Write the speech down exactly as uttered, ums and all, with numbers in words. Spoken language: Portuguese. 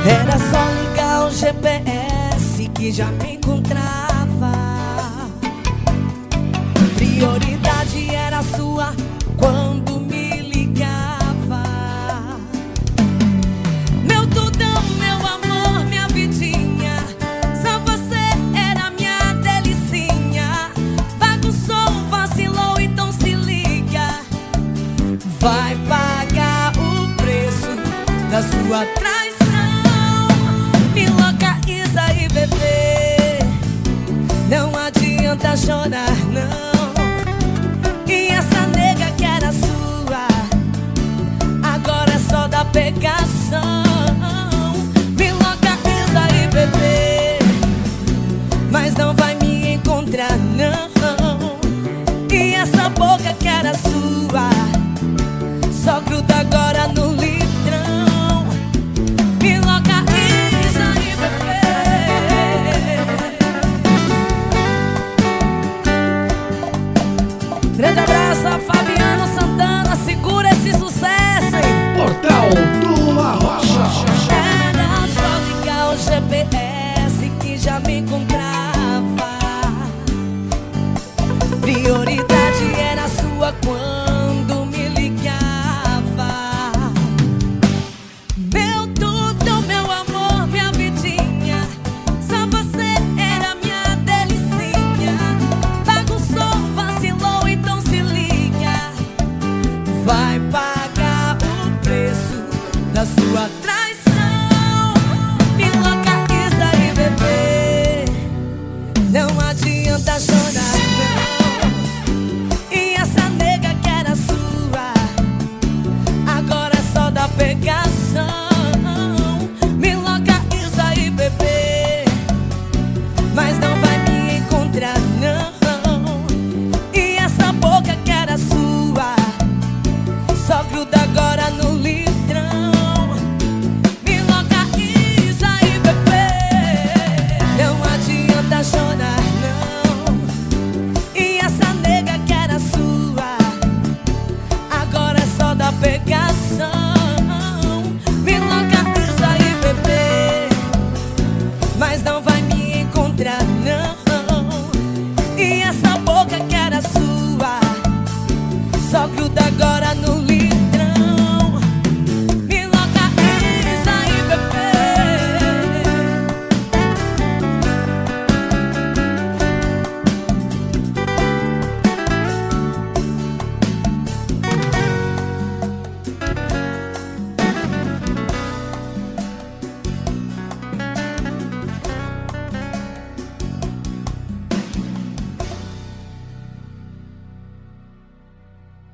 Era só ligar o G P S que já me encontrava. Prioridade era sua quando me ligava. Meu tudão, meu amor, minha vidinha, só você era minha delicinha. Bagunçou, vacilou, então se liga. Vai pagar o preço da sua traição. Miloca, Isa e bebê, não adianta chorar.